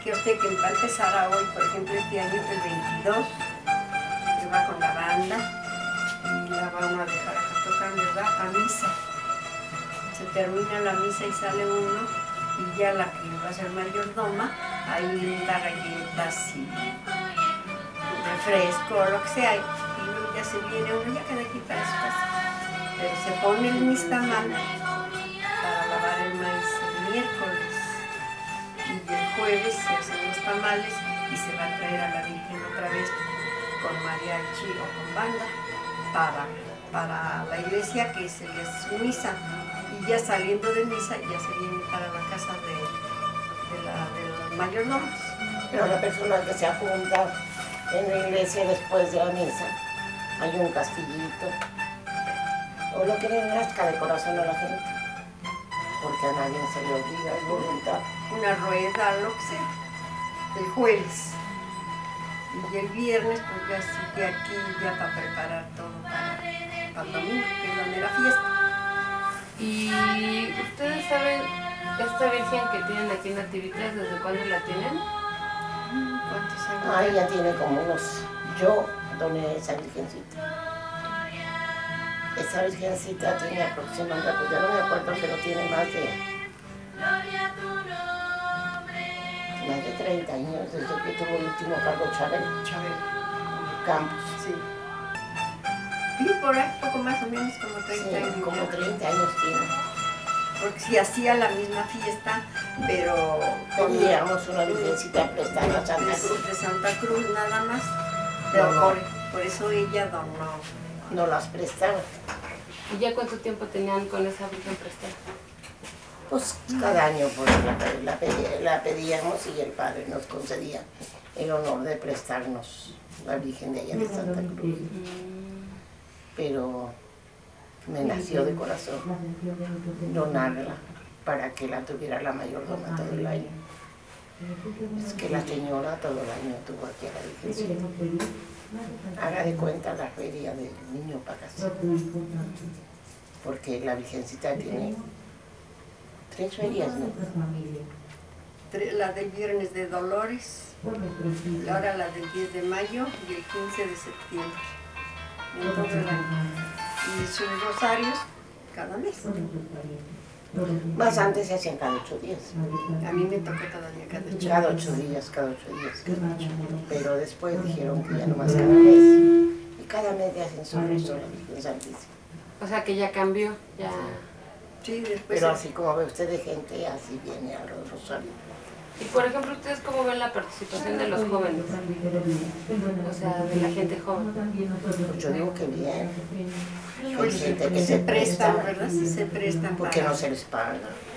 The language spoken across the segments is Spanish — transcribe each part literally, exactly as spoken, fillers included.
que usted que va a empezar a hoy, por ejemplo, este año, el veintidós, que va con la banda y la van a dejar a tocar, ¿verdad? A misa. Se termina la misa y sale uno y ya la que va a ser mayordoma, ahí da galletas y refresco, lo que sea, y luego ya se viene uno, ya queda aquí para su casa. Pero se pone el nixtamal para lavar el maíz el miércoles y el jueves se hacen los tamales y se va a traer a la Virgen otra vez con mariachi o con banda para, para la iglesia, que se le hace su misa, y ya saliendo de misa ya se viene para la casa de, de, la, de los mayordomos. Pero la persona que se apunta en la iglesia después de la misa, hay un castillito, o lo que le nazca de corazón a la gente, porque a nadie se le obliga, es voluntad. Una rueda, lo que sea, el jueves. Y el viernes, pues ya sigue aquí ya para preparar todo para, para el domingo, que es la mera fiesta. ¿Y ustedes saben esta virgen que tienen aquí en Nativitas, desde cuándo la tienen? ¿Cuántos años? Ah, ella tiene como unos... Yo doné esa virgencita. Esa virgencita tiene aproximadamente, pues ya no me acuerdo, pero tiene más de... más de treinta años, desde que tuvo el último cargo Chabel. Chabel. Campos. Sí. Y por ahí, poco más o menos, como treinta Sí, años. como treinta años tiene. Porque sí hacía la misma fiesta, pero... Teníamos una virgencita prestada a Santa Cruz. De Santa Cruz nada más. Pero No, no. por, por eso ella donó. No las prestaba. ¿Y ya cuánto tiempo tenían con esa virgen prestada? Pues cada año pues, la, la, pedí- la pedíamos y el Padre nos concedía el honor de prestarnos la Virgen de ella de Santa Cruz. Pero me nació de corazón donarla para que la tuviera la mayordoma todo el año. Es que la señora todo el año tuvo aquí a la Virgencita. Haga de cuenta la feria del niño Pacasí, porque la Virgencita tiene tres ferias, ¿no? Tre- La del viernes de Dolores, ahora la del diez de mayo y el quince de septiembre. En todo el año. Y sus rosarios cada mes. Más antes se hacían cada ocho días. A mí me tocó todavía cada ocho Cada ocho días, cada ocho días. Pero después dijeron que ya nomás cada mes. Y cada mes le hacen su rezo a la Virgen Santísima. O sea que ya cambió, ya... Sí, después. Pero así como ve usted de gente, así viene a los rosarios. Y por ejemplo, ¿ustedes cómo ven la participación de los jóvenes? O sea, de la gente joven. Pues yo digo que bien. Pues, Hay gente que se se prestan, presta, ¿verdad? Sí se prestan porque para no se les paga.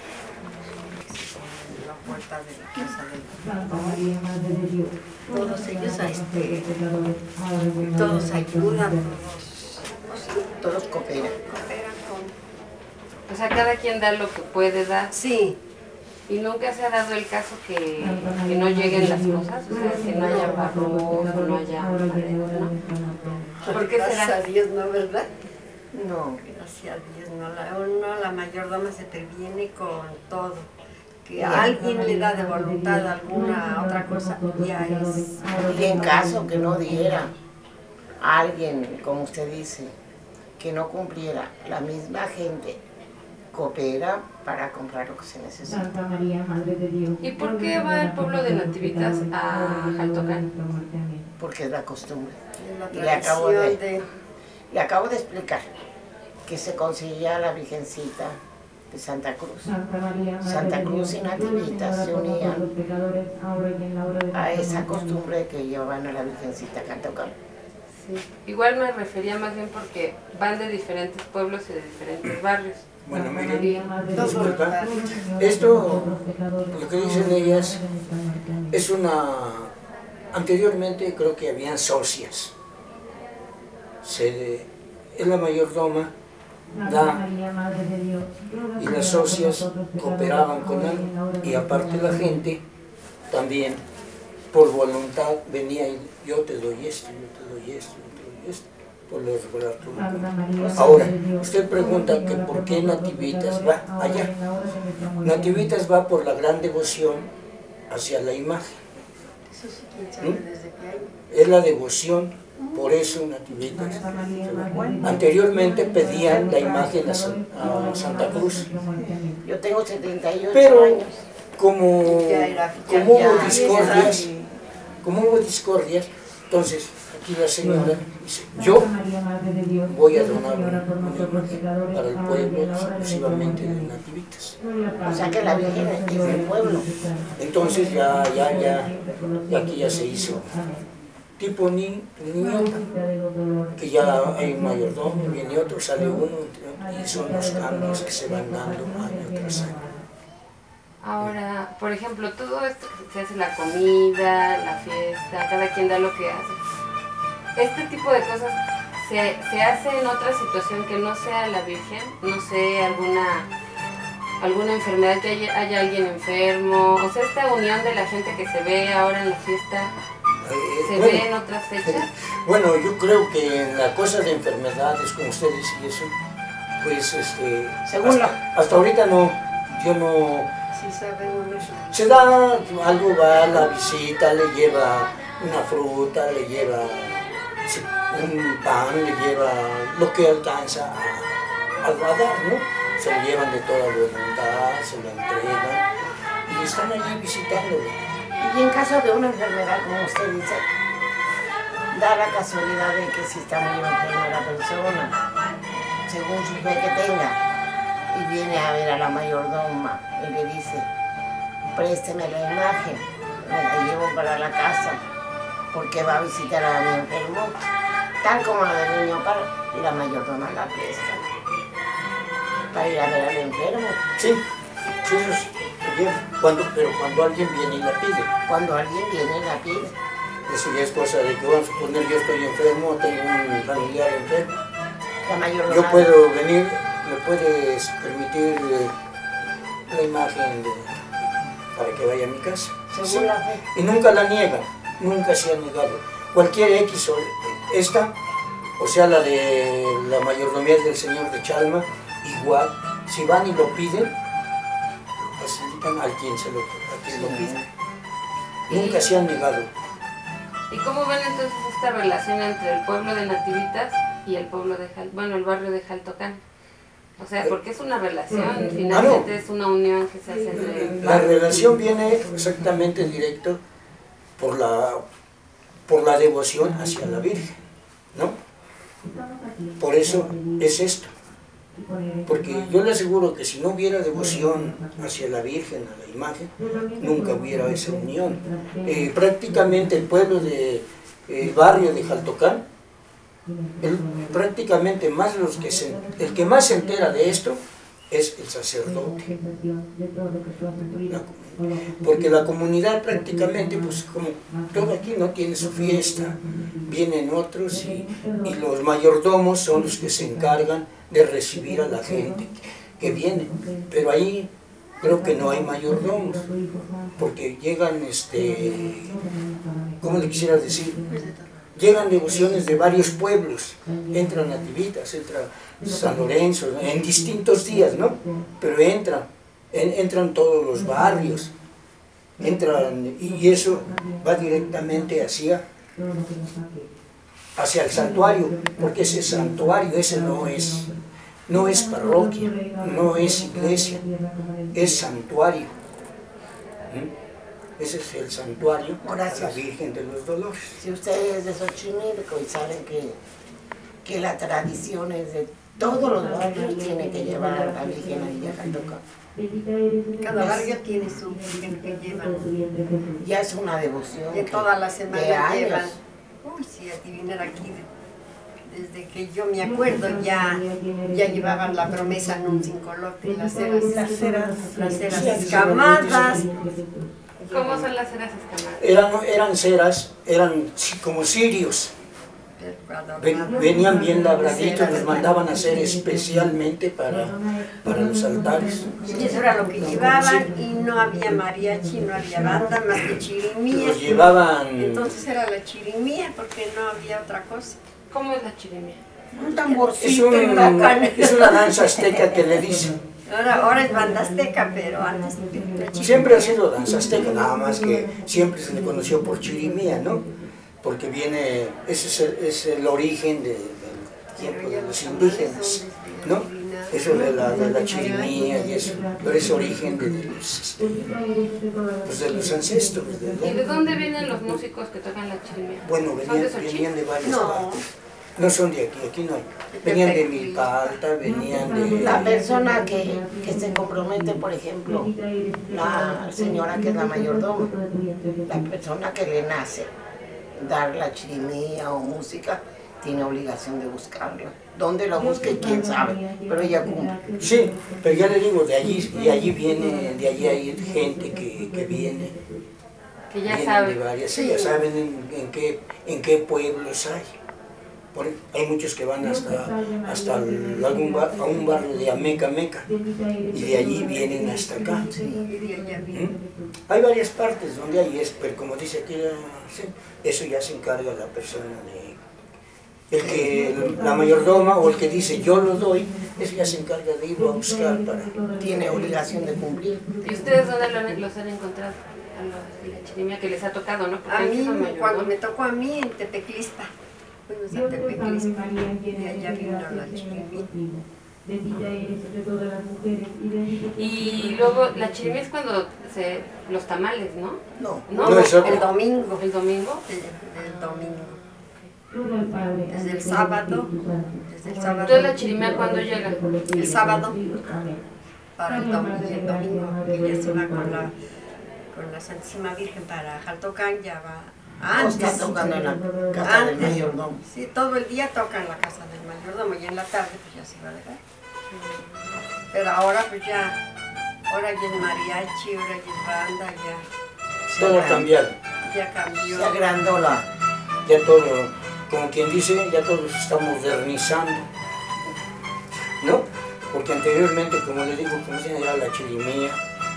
la puerta de la casa de todos ellos, este, todos ayudan, todos Todos cooperan. cooperan con... O sea, cada quien da lo que puede dar. Sí, Y nunca se ha dado el caso que, que no lleguen las cosas, o sea, que no haya arroz o no haya paredes, ¿no? ¿Por qué gracias será? a Dios, ¿no, verdad? No, Gracias a Dios, no, la, uno, la mayordoma se previene con todo. Que a alguien le da de voluntad alguna otra cosa, ya es... y en caso que no diera a alguien, como usted dice, que no cumpliera, la misma gente coopera para comprar lo que se necesita. Santa María, Madre de Dios. ¿Y por qué va el pueblo de Nativitas a Jaltocán? Porque es la costumbre. La Y le acabo de- tradición de... Le acabo de explicar que se conseguía la Virgencita de Santa Cruz. Santa María, Madre Santa de Cruz Dios, y Nativitas se unían los pecadores, ahora y en la hora de a nuestra esa muerte. costumbre que llevaban a la Virgencita a Cantocán. Sí. Igual me refería más bien porque van de diferentes pueblos y de diferentes barrios. Bueno, Santa miren, María, Madre de Todo Dios, disculpa, Señora, esto, todos los pecadores, lo que dicen ellas, ahora y en nuestra muerte. Amén. es una... Anteriormente creo que habían socias. Se, es la mayordoma, Santa da, María, Madre de Dios, ruega y por las nosotros, socias los pecadores, cooperaban con ahora él, en la hora de y nuestra aparte la muerte. gente también, por voluntad, venía y yo te doy esto, yo te doy esto, yo te doy esto, por lo regular todo. Santa María, Madre Ahora, de Dios, usted pregunta que Señora, por qué nosotros, Nativitas pecadores, va ahora y allá. en la hora de nuestra muerte. Nativitas va por la gran devoción hacia la imagen. Eso sí, quién sabe ¿Mm? desde qué año. Es la devoción, por eso Nativitas. Anteriormente pedían la imagen a, San- a Santa Cruz, Yo tengo setenta y ocho pero años. como, Ya era- ya- como hubo ya- discordias, como hubo discordias, entonces aquí la señora dice, yo voy a donar una imagen para el pueblo exclusivamente de Nativitas. O sea que la Virgen es del pueblo. Entonces ya, ya, ya, y aquí ya se hizo tipo ni, niñota, que ya hay un mayordomo, viene otro, sale uno, y son los cambios que se van dando año tras año. Ahora, por ejemplo, todo esto que se hace, la comida, la fiesta, cada quien da lo que hace. Este tipo de cosas se, se hace en otra situación que no sea la Virgen, no sé, alguna alguna enfermedad, que haya, haya alguien enfermo, o sea, esta unión de la gente que se ve ahora en la fiesta, Eh, ¿se bueno, ve en otras fechas? Bueno, yo creo que en la cosa de enfermedades, como ustedes y eso, pues este, Según hasta, la- hasta ahorita no, yo no, Sí sabe uno eso. se da algo, va a la visita, le lleva una fruta, le lleva sí, un pan, le lleva lo que alcanza a, a dar, ¿no? Se lo llevan de toda voluntad, se lo entregan y están allí visitándolo. Y en caso de una enfermedad, como usted dice, da la casualidad de que si está muy enferma la persona, según su fe que tenga, y viene a ver a la mayordoma y le dice, présteme la imagen, me la llevo para la casa, porque va a visitar a mi enfermo, tal como la del niño para, y la mayordoma la presta, para ir a ver al enfermo. Sí, sí, eso es bien. Cuando, pero cuando alguien viene y la pide, Cuando alguien viene y la pide, eso ya es cosa de que vamos a suponer yo estoy enfermo, tengo un familiar enfermo. la mayordoma... Yo puedo venir, me puedes permitir eh, la imagen de, para que vaya a mi casa. Según Sí. la fe. Y nunca la niegan, nunca se ha negado. Cualquier X o esta, o sea la de la mayordomía del Señor de Chalma, igual, si van y lo piden, lo facilitan a quien, se lo, a quien lo pida. Nunca se han negado. ¿Y cómo ven entonces esta relación entre el pueblo de Nativitas y el pueblo de Jal, bueno, el barrio de Jaltocán? O sea, porque es una relación, finalmente es una unión que se hace entre... La relación viene exactamente directo por la, por la devoción hacia la Virgen, ¿no? Por eso es esto. Porque yo le aseguro que si no hubiera devoción hacia la Virgen, a la imagen, nunca hubiera esa unión. Eh, prácticamente el pueblo de, el barrio de Jaltocán, el, prácticamente más los que se, el que más se entera de esto es el sacerdote. La- porque la comunidad prácticamente, pues como todo aquí no tiene su fiesta, vienen otros y, y los mayordomos son los que se encargan de recibir a la gente que viene. Pero ahí creo que no hay mayordomos, porque llegan, este, ¿cómo le quisiera decir? Llegan devociones de varios pueblos, entran Nativitas, entra San Lorenzo, en distintos días, ¿no? Pero entran, en- entran todos los barrios, entran, y eso va directamente hacia, hacia el santuario, porque ese santuario, ese no es, no es parroquia, no es iglesia, es santuario. ¿Mm? Ese es el santuario de la Gracias. Virgen de los Dolores. Si usted es de Xochimilco y saben que, que la tradición es de todos los barrios, tiene que llevar a la Virgen a Villa Jaltocán. Cada barrio tiene su virgen que llevan. Ya es una devoción. De que- toda la de semana años. llevan. Uy, si adivinar aquí, desde que yo me acuerdo, ya, ya llevaban la promesa en un cincolote, las ceras, Las ceras. las ceras Sí, escamadas. ¿Cómo son las ceras escamadas? Eran, eran ceras, eran ci- como cirios, Ven- venían bien labraditos, los mandaban a hacer especialmente para, para los altares. Y eso era lo que llevaban y no había mariachi, no había banda más que chirimía. Los llevaban, Entonces era la chirimía porque no había otra cosa. ¿Cómo es la chirimía? Un es, tamborcito un- y una cana. es una danza azteca que le dicen, Ahora, ahora es banda azteca, pero antes... Siempre ha sido danza azteca, nada más que siempre se le conoció por chirimía, ¿no? Porque viene, ese es el, es el origen de, del tiempo de los indígenas, ¿no? Eso de la, de la chirimía y eso, pero es origen de, de los, este, pues de los ancestros. ¿De ¿Y de dónde vienen los músicos que tocan la chirimía? Bueno, venían, ¿Son de venían de varias No. partes. No son de aquí, aquí no hay. Venían de Milpalta, venían de... La persona que, que se compromete, por ejemplo, la señora que es la mayordoma, la persona que le nace dar la chirimía o música, tiene obligación de buscarla. ¿Dónde lo busque? ¿Quién sabe? Pero ella cumple. Sí, pero ya le digo, de allí, y allí viene, de allí hay gente que, que viene. Que ya vienen sabe. de varias, sí, ya saben en, en, qué, en qué pueblos hay. Por, hay muchos que van hasta, hasta el- algún bar- a un barrio de Ameca, Meca, y de allí vienen hasta acá. ¿Mm? Hay varias partes donde hay es, pero como dice aquí, la- sí, eso ya se encarga la persona de... El que, la mayordoma o el que dice yo lo doy, eso ya se encarga de irlo a buscar para... Tiene obligación de cumplir. ¿Y ustedes dónde lo- los han encontrado? A los de la chirimía que les ha tocado, ¿no? Porque A antes mí, son mayores, cuando ¿no? me tocó a mí en Tepeclista, fuimos a Tepeclista, y allá vino la chirimía. Bendita eres entre todas las mujeres y bendito tu Y luego la chirimía es cuando se... los tamales, ¿no? No. ¿No? No, es otro. El domingo, ¿El domingo? sí, el domingo, fruto al Padre, desde al el Hijo y al sábado, Espíritu Santo. desde el sábado Entonces la chirimía, ¿cuándo llega? El sábado. Amén. para el domingo, el domingo, que ya se va con la, con la Santísima Virgen para Jaltocán, ya va O está antes. tocando en la casa del Antes. mayordomo. Sí, todo el día toca en la casa del mayordomo y en la tarde pues ya se va a dejar. Pero ahora pues ya, ahora ya es mariachi, ahora ya es banda, ya, Todo ha cambiado, ya cambió. Se agrandó la... ya todo, como quien dice, ya todo se está modernizando, ¿no? Porque anteriormente, como les digo, como se era la chirimía,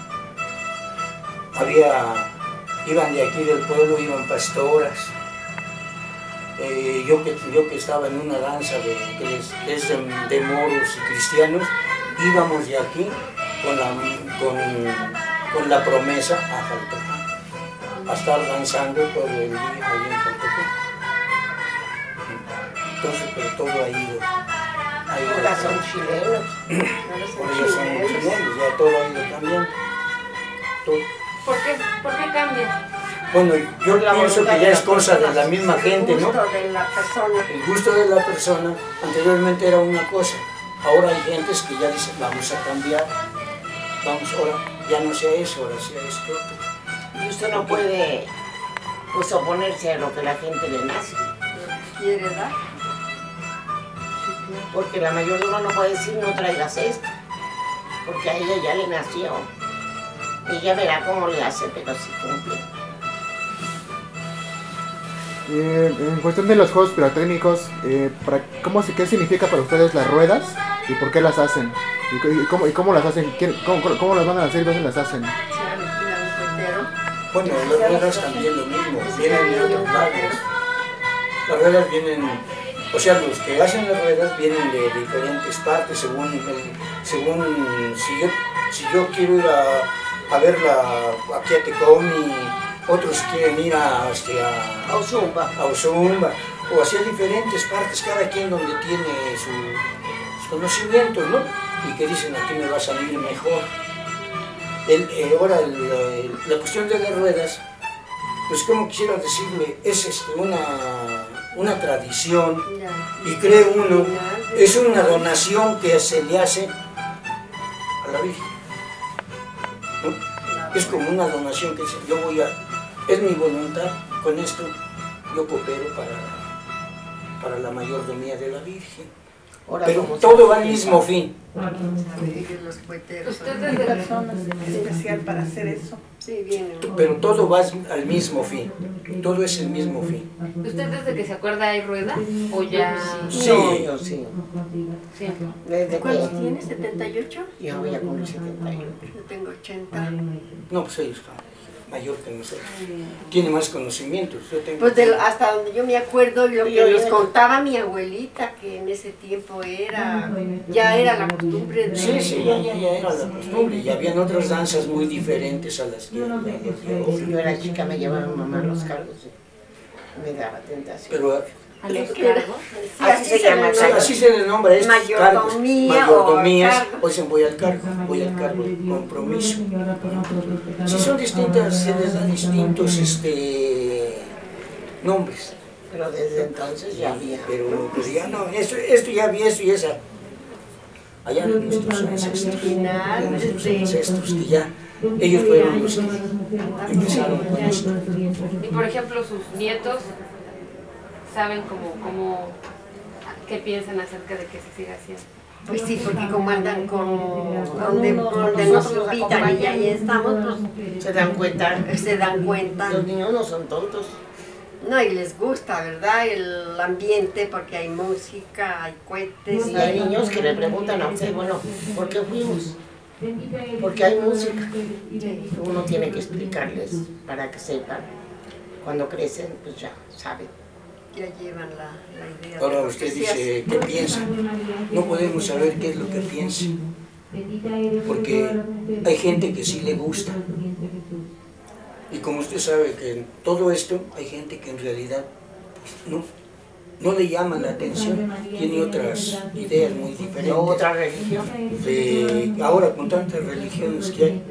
había, iban de aquí del pueblo, iban pastoras. Eh, yo, que, yo que estaba en una danza de, que es, es de, de moros y cristianos, íbamos de aquí con la, con, con la promesa a Jaltocán, a estar danzando todo el día allí en Jaltocán. Entonces, pero todo ha ido. Ha ido Ahora son chilenos. Ahora son por ellos son chilenos. chilenos, ya todo ha ido cambiando. Todo. ¿Por qué, ¿Por qué cambia? Bueno, yo La pienso voluntad que de ya las es cosa de la personas. misma gente, El ¿no? gusto de la persona. El gusto de la persona anteriormente era una cosa, ahora hay gentes que ya dicen vamos a cambiar, vamos ahora, ya no sea eso, ahora sea esto. Y usted no puede pues oponerse a lo que la gente le nace. Quiere dar. Porque la mayordoma no puede decir no traigas esto. Porque a ella ya le nació. Ella verá cómo le hace, pero sí cumple. Eh, en cuestión de los juegos pirotécnicos, eh, para, ¿cómo, se- ¿qué significa para ustedes las ruedas y por qué las hacen? ¿Y, c- y cómo, y cómo las hacen? ¿Quién- cómo, cómo- cómo las van a hacer y dónde las hacen? Se alquila un cuetero. Bueno, las ruedas también lo mismo, vienen de otros lados. Las ruedas vienen, o sea, los que hacen las ruedas vienen de diferentes partes según, el- según si, yo, si yo quiero ir a, a verla aquí a Tecomi, otros quieren ir a, este, a, A Uzumba. a Uzumba, o hacia diferentes partes, cada quien donde tiene su- sus conocimientos, ¿no? Y que dicen aquí me va a salir mejor. El, eh, ahora el, el- la cuestión de las ruedas, pues como quisiera decirle, es este, una, una tradición, Ya. y cree uno, es una donación que se le hace a la Virgen, ¿no? Es como una donación que se- yo voy a, es mi voluntad, con esto yo coopero para, para la mayordomía de la Virgen. Ahora, Pero como todo se- va al mismo fin. Abrir los cueteros. Ustedes de- personas especial para hacer eso. Sí, vienen. Pero todo va al mismo fin. Todo es el mismo fin. ¿Usted desde que se acuerda hay rueda? ¿O ya...? Sí. No, yo sí. Siempre. Desde ¿Cuántos que tienes? ¿setenta y ocho? yo voy a cumplir setenta y ocho. Yo tengo ochenta. No, pues ahí está. mayor que nosotros. Tiene más conocimientos. Yo tengo Pues de, hasta donde yo me acuerdo, lo que Yo- nos yo- contaba mi abuelita, que en ese tiempo era, ya era la costumbre de... Sí, sí, ya, ya, ya era la costumbre. Y habían otras danzas muy diferentes a las que... a las de hoy. Si yo era chica me llevaba mi mamá a los cargos y me daba tentación. Pero A los que era- cargos. sí, Así se llama, le sí, nombra. así se le nombra estos cargos. Mayordomía Mayordomías. o cargo. Hoy dicen voy al cargo, voy al cargo de compromiso. Si son distintas, se les da distintos este, nombres. Pero desde entonces ya había. Pero, pero ya no, esto, esto ya había, esto y esa. Allá nuestros ancestros, Final, nuestros desde- ancestros que ya, ellos fueron los que empezaron con esto. Y por ejemplo, sus nietos saben cómo, cómo, qué piensan acerca de que se siga haciendo. Pues sí, porque como andan con donde, donde nos invitan y ahí estamos, Se dan cuenta, pues se dan cuenta. los niños no son tontos. No, y les gusta, ¿verdad? El ambiente, porque hay música, hay cohetes. Y hay niños que le preguntan a usted, bueno, ¿por qué fuimos? Porque hay música. Uno tiene que explicarles para que sepan. Cuando crecen, pues ya saben. Ya llevan la, la idea. de Ahora lo usted que se dice, ¿qué piensa? No podemos saber qué es lo que piensa, porque hay gente que sí le gusta. Y como usted sabe que en todo esto hay gente que en realidad pues, no, no le llama la atención, tiene otras ideas muy diferentes. No otra religión. De, ahora con tantas religiones que hay,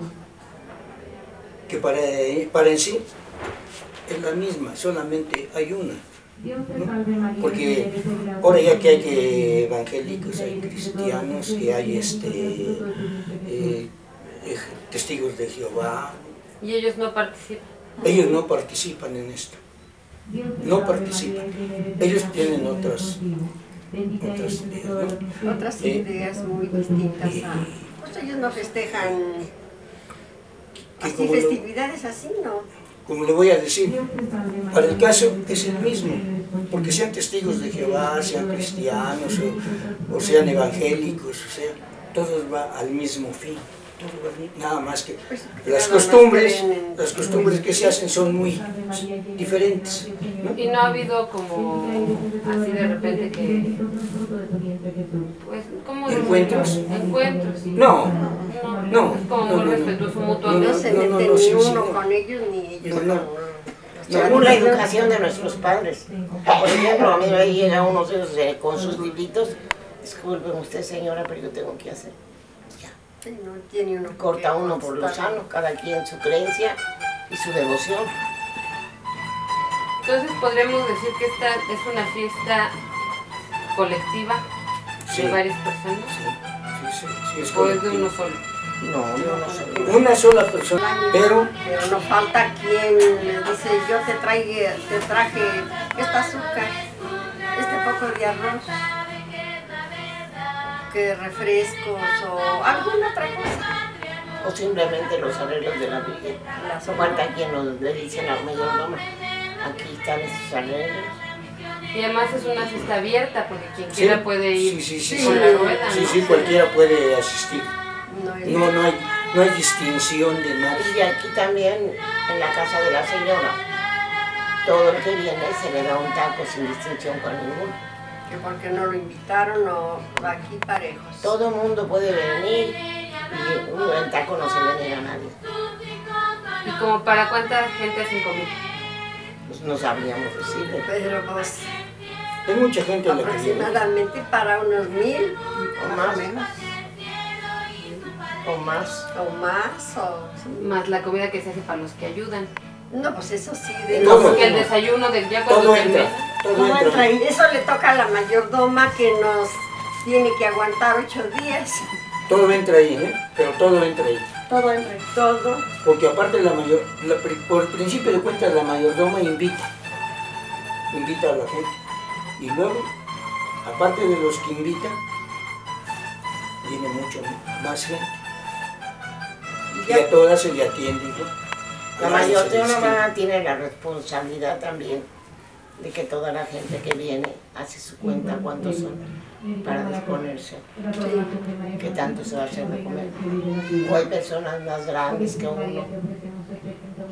que para, para en sí es la misma, solamente hay una. ¿No? Porque ahora ya que hay que evangélicos, hay cristianos, que hay este, eh, eh, testigos de Jehová, Y ellos no participan. ellos no participan en esto, no participan, ellos tienen otras, otras ideas, ¿no? Otras Eh, ideas muy distintas a... Pues ellos no festejan que así, como lo- festividades así, ¿no? Como le voy a decir, para el caso es el mismo, porque sean testigos de Jehová, sean cristianos o, o sean evangélicos, o sea, todos va al mismo fin, todo va al mi- nada más que las costumbres, las costumbres que se hacen son muy diferentes, ¿no? Y no ha habido como así de repente que, pues, ¿cómo decirlo? ¿Encuentros? Encuentros. No, No, no, es como no, muy no, no. respetuoso No, mutuamente. se no, mete no, no, ni sí, sí, uno no. con ellos ni ellos No, no. con... Según la educación de nuestros padres. Por ejemplo, a mí me llega uno de esos eh, con sus libritos. Disculpen usted, señora, pero yo tengo que hacer. Ya. Sí, no tiene uno Corta que uno por lo estar- sano, cada quien su creencia y su devoción. Entonces podríamos decir que esta es una fiesta colectiva Sí. de varias personas Sí, sí, sí, es o es de colectivo. uno solo. No, yo no sé. Una sola persona, pero Pero no falta quien le dice, yo te, traigo, te traje este azúcar, este poco de arroz, que refrescos o alguna otra cosa. O simplemente los arreglos de la Virgen. Las No falta quien nos le dicen al mayordomo. Aquí están esos arreglos. Y además es una fiesta abierta porque quien sí, quiera puede ir sí, sí, sí, con sí, la rueda, sí, ¿no? sí, cualquiera puede asistir. No es- No, no hay, no hay distinción de nadie. Y aquí también, en la casa de la señora, todo el que viene se le da un taco sin distinción con ninguno. que porque no lo invitaron o aquí parejos. Todo el mundo puede venir y uno el taco no se le niega a nadie. Y como para cuánta gente hacen comida. Pues no sabríamos decirle. Pero pues Hay mucha gente a la que viene. aproximadamente para unos mil O más más. o menos, O más. o más, o... Más la comida que se hace para los que ayudan. No, pues eso sí, de No, Todo. porque el desayuno del día cuando Todo termina. entra, todo Todo entra entra. ahí. Eso le toca a la mayordoma que nos tiene que aguantar ocho días. Todo entra ahí, ¿eh? Pero todo entra ahí. Todo entra. Todo. Porque aparte la mayor, la pri- por principio de cuentas la mayordoma invita, invita a la gente. Y luego, aparte de los que invita, viene mucho más gente. Y a todas se le atiende igual. La Nadie se mayordomía distingue. tiene la responsabilidad también de que toda la gente que viene hace su cuenta cuántos son para disponerse, que tanto se va a hacer de comer. O hay personas más grandes que uno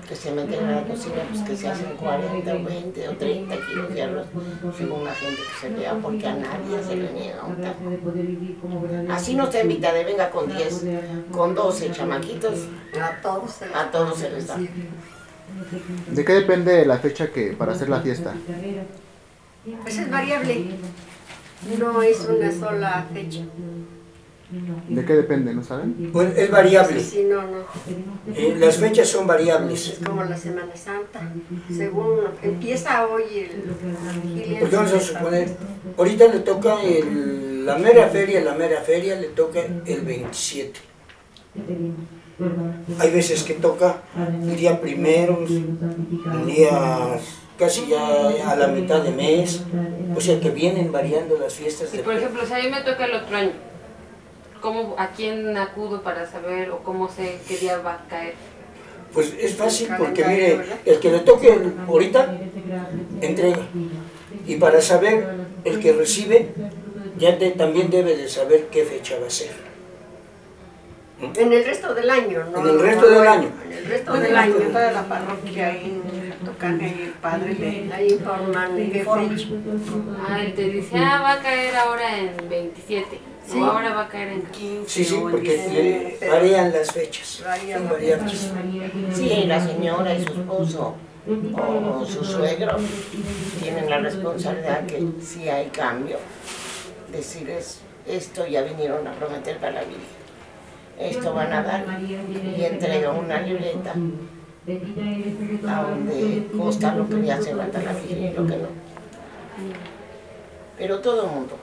que se meten a la cocina, pues que se hacen cuarenta o veinte o treinta kilos de arroz, según la gente que se vea, porque a nadie se le niega un taco. Así no se invita de venga con diez, con doce chamaquitos, A todos se les a todos se les da. ¿De qué depende la fecha que para hacer la fiesta? Pues es variable. No es una sola fecha. ¿De qué depende, no saben? Pues es variable. Sí, no, no. Eh, las fechas son variables. Es como la Semana Santa. Según empieza hoy el la vigilia. Porque vamos a suponer, ahorita le toca el, la mera feria, la mera feria le toca el veintisiete. Hay veces que toca el día primero, el día casi ya a la mitad de mes, o sea que vienen variando las fiestas. Y de... por ejemplo, si a mí me toca el otro año, ¿cómo, ¿a quién acudo para saber o cómo sé qué día va a caer? Pues es fácil porque mire, el que le toque ahorita, entrega. Y para saber, el que recibe, ya de, también debe de saber qué fecha va a ser. En el resto del año, ¿no? En el resto del año. En el resto Pues del en la año. junta de la parroquia ahí tocan ahí el padre le Ahí informan qué fecha. Ah, él te dice, ah, va a caer ahora en veintisiete, Sí. o ahora va a caer en... quince Sí, sí, o el porque diecinueve. le varían las fechas. Varían Son variables. Sí, la señora y su esposo o su suegro tienen la responsabilidad que si hay cambio, decirles esto ya vinieron a prometer para la Virgen, esto van a dar y entrega una libreta a donde consta lo que ya se va a la Virgen y lo que no. Pero todo el mundo.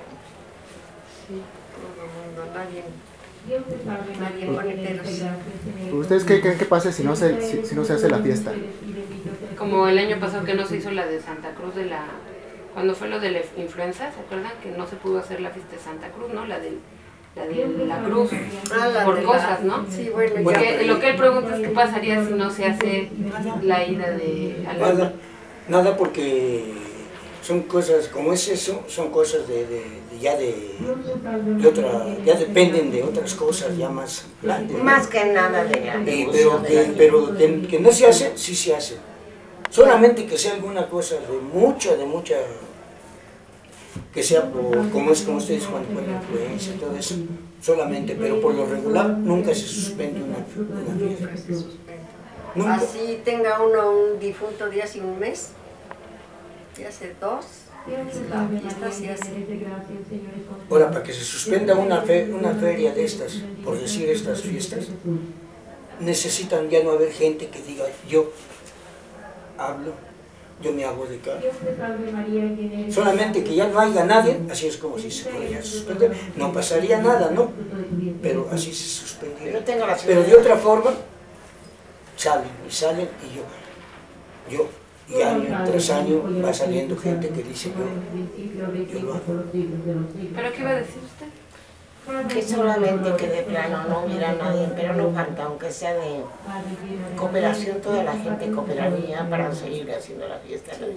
No, nadie, nadie pone peros. ¿Ustedes qué creen que pase si no se, si, si no se hace la fiesta? Como el año pasado que no se hizo la de Santa Cruz de la... Cuando fue lo de la influenza, ¿se acuerdan? Que no se pudo hacer la fiesta de Santa Cruz, ¿no? La de la, de la cruz, Ah, la por de la- cosas, ¿no? Sí, bueno, ya. Porque lo que él pregunta es qué pasaría si no se hace la ida de... a la- Nada, nada porque son cosas, como es eso, son cosas de, de- de ya de, de otra, ya dependen de otras cosas ya más grandes, ¿no? Más que nada de la Y- devoción pero de que, la Virgen. pero que, que no se hace, sí se hace. Solamente que sea alguna cosa de mucha, de mucha, que sea por, como es como ustedes cuando fue la influencia y todo eso, solamente, pero por lo regular nunca se suspende una, una fiesta. Nunca. Así tenga uno un difunto de hace un mes, de hace dos, la fiesta se hace. Ahora, para que se suspenda una, fe, una feria de estas, por decir estas fiestas, necesitan ya no haber gente que diga yo hablo, yo me hago de cargo. Solamente que ya no haya nadie, así es como si se podría suspender. No pasaría nada, ¿no? Pero así se suspendiría. Yo tengo la Pero de otra forma, salen y salen y yo, yo, y año tras año va saliendo gente que dice yo, yo lo hago. ¿Pero qué iba a decir usted? Que solamente que de plano no hubiera nadie, pero no falta, aunque sea de cooperación, toda la gente cooperaría para seguir haciendo la fiesta. Pues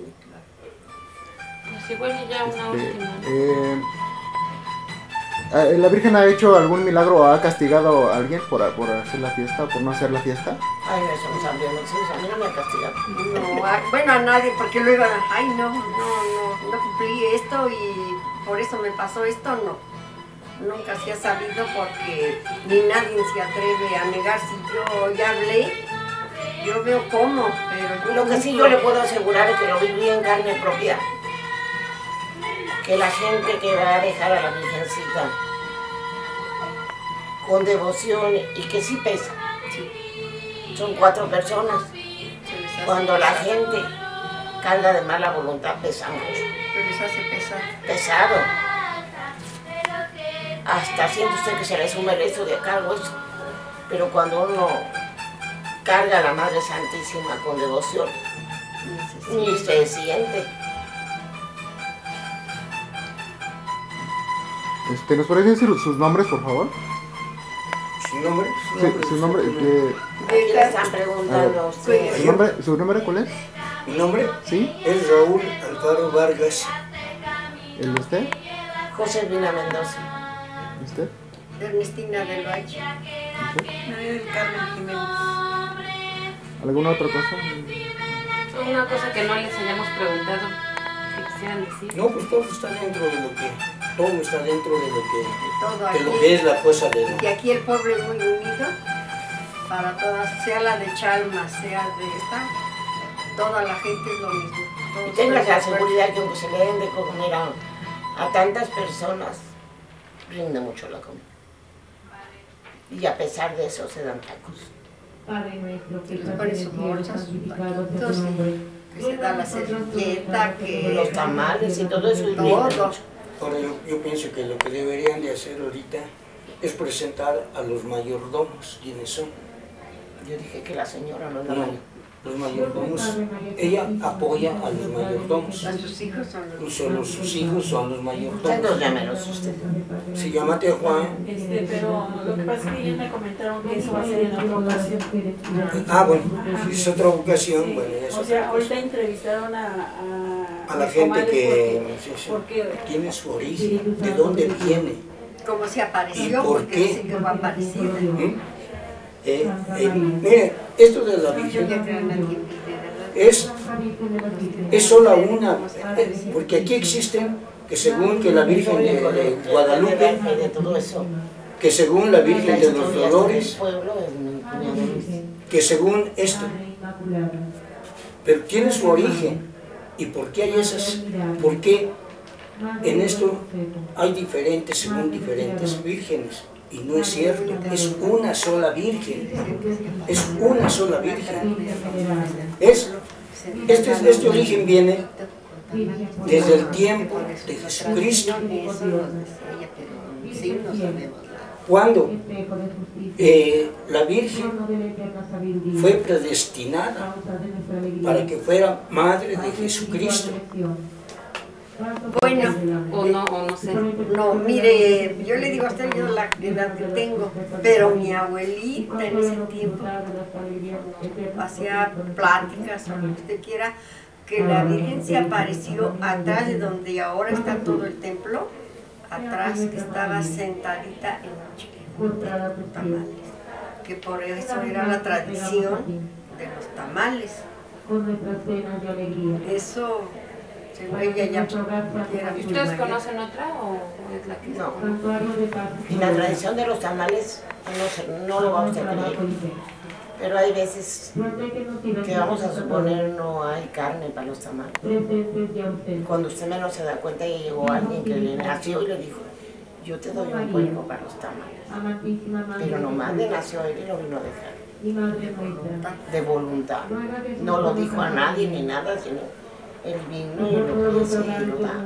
igual y ya una Este, última. eh, eh, ¿La Virgen ha hecho algún milagro o ha castigado a alguien por, por hacer la fiesta o por no hacer la fiesta? Ay, eso no sabía, no sé, a mí no me ha castigado. No, a- bueno, a nadie, porque luego, ay, no, no, no, no cumplí esto y por eso me pasó esto, no. Nunca se ha sabido porque ni nadie se atreve a negar si yo ya hablé. Yo veo cómo, pero yo Lo que sí yo le puedo asegurar es que lo viví en carne propia. Que la gente que va a dejar a la Virgencita con devoción y que sí pesa. Son cuatro personas. se les hace Cuando la pesar, gente carga de mala voluntad, pesa mucho. se les hace pesar. Pesado. Hasta siente usted que se le sume el eso de cargo eso. Pero cuando uno carga a la Madre Santísima con devoción, ni se siente. Este, ¿Nos podrían decir sus nombres, por favor? ¿Su nombre? Sí, su nombre, eh, Aquí le están preguntando a usted. ¿su nombre, ¿su nombre cuál es? Mi nombre ¿Sí? es Raúl Alfaro Vargas. ¿El de usted? José Vina Mendoza. ¿Usted? Ernestina del Valle. ¿Usted? María del Carmen Jiménez. ¿Alguna otra cosa? Una cosa que no les hayamos preguntado, que quisieran decir. No, pues todo está dentro de lo que, todo está dentro de lo que, Todo de lo aquí. que es la cosa de Y aquí el pueblo es muy unido para todas, sea la de Chalmas, sea de esta, toda la gente es lo mismo. Todos Y tengas la están de acuerdo. seguridad que aunque se le den de comer a, a tantas personas, rinde mucho la comida. Y a pesar de eso se dan tacos. Padre nuestro que estás Por en el eso cielo, bolsas, santificado sea taquitos, tu nombre. que se da la servilleta, que Los tamales y todo eso. y rinde todo. mucho. Ahora yo, yo pienso que lo que deberían de hacer ahorita es presentar a los mayordomos, ¿quiénes son? Yo dije que la señora no es la No, mayor. los mayordomos, ella apoya a los mayordomos, a sus hijos son los solo sus hijos son los Ustedes mayordomos. llámenos usted. Se llama Tía Juan. Este, pero lo que pasa es que ellos me comentaron que eso va a ser en otra ocasión. Ah, bueno, si es otra ocasión, bueno, ya es O otra sea, cosa. ahorita entrevistaron a, a, A la mis gente comadres que porque, sí, sí, porque tiene su origen, de dónde viene. como se ¿Y apareció, por porque qué? dicen que fue aparecida. ¿Mm? Eh, eh, mire, esto de la Ya Virgen crean a quien vive, ¿verdad? es, es solo una, eh, porque aquí existen que según que la Virgen de, de Guadalupe, De todo eso. que según la Virgen La de los historia del Dolores, pueblo es mi cuñado Luis. que según esto, pero tiene su origen. ¿Y por qué hay esas? ¿Por qué en esto hay diferentes, según diferentes vírgenes? Y no es cierto, es una sola virgen, es una sola virgen. Es, este, este origen viene desde el tiempo de Jesucristo, Eso nos decía ella, pero sí no sabemos. cuando eh, la Virgen fue predestinada para que fuera madre de Jesucristo. Bueno, O no, o no sé. no, mire, yo le digo a usted yo la edad que tengo, pero mi abuelita en ese tiempo hacía pláticas o lo que usted quiera, que la Virgen se apareció atrás de donde ahora está todo el templo, atrás que estaba sentadita en un chiquito de tamales, que por eso era la tradición de los tamales. Con nuestras cenas de alegría. Eso, según ella ya era ¿Y muy ustedes mayor. conocen otra o es la que No. Santuario de paz. Y la tradición de los tamales no, se- no lo vamos a creer. Pero hay veces que vamos a suponer no hay carne para los tamales. Presentes ya ustedes. Cuando usted menos se da cuenta ya llegó alguien que le nació y le dijo, yo te doy un cuerpo para los tamales. Amantísima Madre. Pero nomás le nació él y lo vino a dejar. Y Madre nuestra. De voluntad. No lo dijo a nadie ni nada, sino él vino y lo piensa y lo da.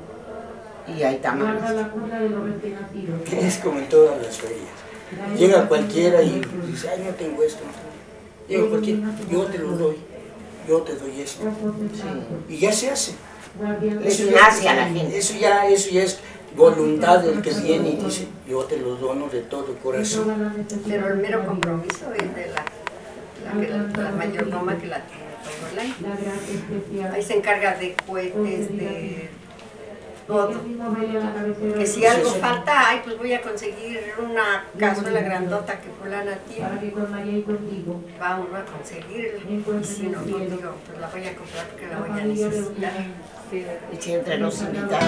Y hay tamales. Guarda la cuna de los recién nacidos. Es como en todas las ferias. Llega cualquiera y dice, ay, no tengo esto. Llega cualquiera, yo te lo doy, yo te doy esto. Y ya se hace. Les Eso ya- nace a la gente. Eso ya, eso ya es voluntad del que viene y dice, yo te lo dono de todo corazón. Pero el mero compromiso es de la, la, que la, la mayordoma que la tiene todo el año. La gran especial. Ahí se encarga de cohetes, de todo. Ella misma baila la cabecera Que si de- algo falta, ay, pues voy a conseguir una cazuela grandota que fulana para tiene. que con María y contigo Vamos a conseguirla. Y si no, pues digo, pues la voy a comprar porque la voy a necesitar. Y si entre nos invitan